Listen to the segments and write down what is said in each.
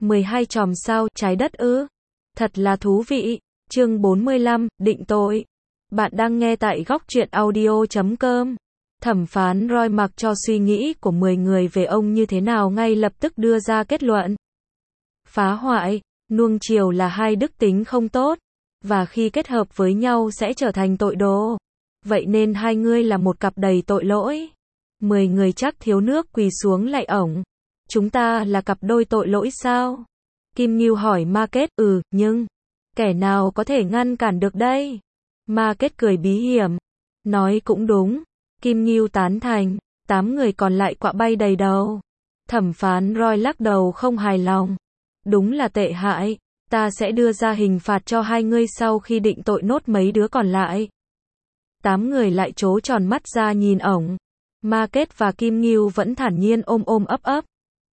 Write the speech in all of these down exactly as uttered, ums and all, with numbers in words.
mười hai chòm sao, trái đất ư? Thật là thú vị. Chương bốn mươi lăm, định tội. Bạn đang nghe tại góc truyện audio chấm com. Thẩm phán Roy mặc cho suy nghĩ của mười người về ông như thế nào ngay lập tức đưa ra kết luận. Phá hoại, nuông chiều là hai đức tính không tốt, và khi kết hợp với nhau sẽ trở thành tội đồ. Vậy nên hai ngươi là một cặp đầy tội lỗi. Mười người chắc thiếu nước quỳ xuống lạy ổng. Chúng ta là cặp đôi tội lỗi sao? Kim Ngưu hỏi Market, ừ, nhưng kẻ nào có thể ngăn cản được đây? Market cười bí hiểm. Nói cũng đúng. Kim Ngưu tán thành. Tám người còn lại quạ bay đầy đầu. Thẩm phán Roy lắc đầu không hài lòng. Đúng là tệ hại. Ta sẽ đưa ra hình phạt cho hai ngươi sau khi định tội nốt mấy đứa còn lại. Tám người lại trố tròn mắt ra nhìn ổng. Market và Kim Ngưu vẫn thản nhiên ôm ôm ấp ấp.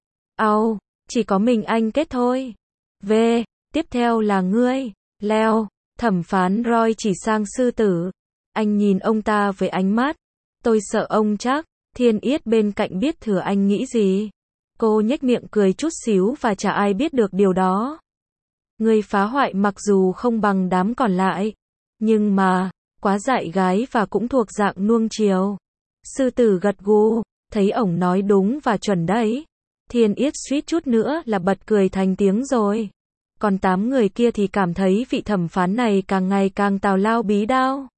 Au, chỉ có mình anh kết thôi. V, tiếp theo là ngươi. Leo, thẩm phán Roy chỉ sang sư tử. Anh nhìn ông ta với ánh mắt. Tôi sợ ông chắc. Thiên Yết bên cạnh biết thừa anh nghĩ gì. Cô nhếch miệng cười chút xíu và chả ai biết được điều đó. Ngươi phá hoại mặc dù không bằng đám còn lại. Nhưng mà, quá dại gái và cũng thuộc dạng nuông chiều. Sư tử gật gù, thấy ổng nói đúng và chuẩn đấy. Thiên Yết suýt chút nữa là bật cười thành tiếng rồi. Còn tám người kia thì cảm thấy vị thẩm phán này càng ngày càng tào lao bí đao.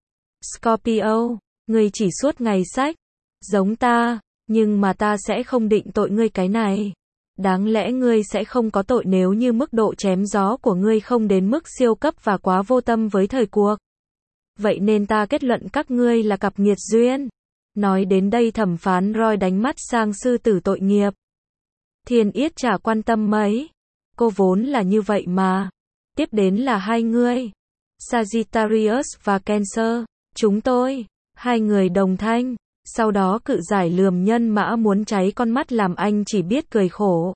Scorpio, ngươi chỉ suốt ngày sách. Giống ta, nhưng mà ta sẽ không định tội ngươi cái này. Đáng lẽ ngươi sẽ không có tội nếu như mức độ chém gió của ngươi không đến mức siêu cấp và quá vô tâm với thời cuộc. Vậy nên ta kết luận các ngươi là cặp nghiệt duyên. Nói đến đây thẩm phán Roy đánh mắt sang sư tử tội nghiệp. Thiên Yết chả quan tâm mấy. Cô vốn là như vậy mà. Tiếp đến là hai ngươi. Sagittarius và Cancer. Chúng tôi. Hai người đồng thanh. Sau đó cự giải lườm nhân mã muốn cháy con mắt làm anh chỉ biết cười khổ.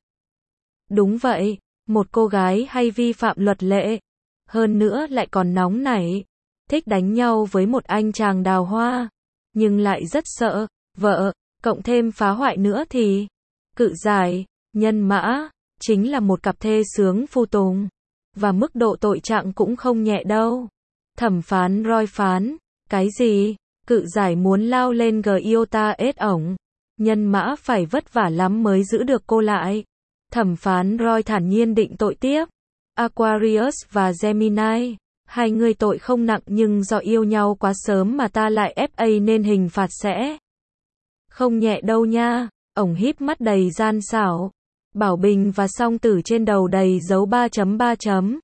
Đúng vậy. Một cô gái hay vi phạm luật lệ. Hơn nữa lại còn nóng nảy. Thích đánh nhau với một anh chàng đào hoa. Nhưng lại rất sợ vợ, cộng thêm phá hoại nữa thì cự giải, nhân mã chính là một cặp thê sướng phu tùng, và mức độ tội trạng cũng không nhẹ đâu. Thẩm phán Roy phán, cái gì? Cự giải muốn lao lên Giota ết ổng, nhân mã phải vất vả lắm mới giữ được cô lại. Thẩm phán Roy thản nhiên định tội tiếp. Aquarius và Gemini, hai người tội không nặng nhưng do yêu nhau quá sớm mà ta lại ép a nên hình phạt sẽ không nhẹ đâu nha. Ổng híp mắt đầy gian xảo. Bảo Bình và Song Tử trên đầu đầy dấu ba chấm ba chấm.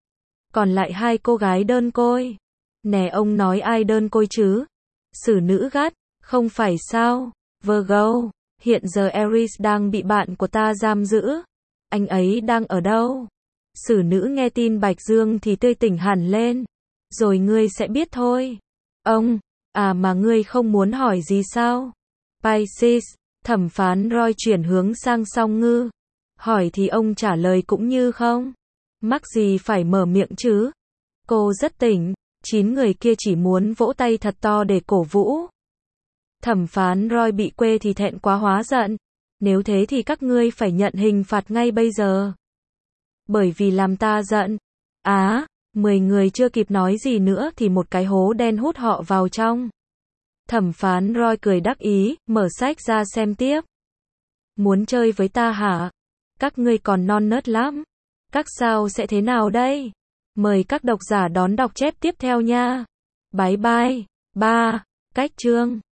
Còn lại hai cô gái đơn côi. Nè ông nói ai đơn côi chứ? Xử nữ gắt, không phải sao? Virgo, hiện giờ Aries đang bị bạn của ta giam giữ. Anh ấy đang ở đâu? Xử nữ nghe tin Bạch Dương thì tươi tỉnh hẳn lên. Rồi ngươi sẽ biết thôi. Ông, à mà ngươi không muốn hỏi gì sao? Pisces, thẩm phán Roy chuyển hướng sang Song Ngư. Hỏi thì ông trả lời cũng như không. Mắc gì phải mở miệng chứ? Cô rất tỉnh. Chín người kia chỉ muốn vỗ tay thật to để cổ vũ. Thẩm phán Roy bị quê thì thẹn quá hóa giận. Nếu thế thì các ngươi phải nhận hình phạt ngay bây giờ. Bởi vì làm ta giận. Á, mười người chưa kịp nói gì nữa thì một cái hố đen hút họ vào trong. Thẩm phán Roy cười đắc ý, mở sách ra xem tiếp. Muốn chơi với ta hả? Các ngươi còn non nớt lắm. Các sao sẽ thế nào đây? Mời các độc giả đón đọc chép tiếp theo nha. Bye bye. ba. Cách chương.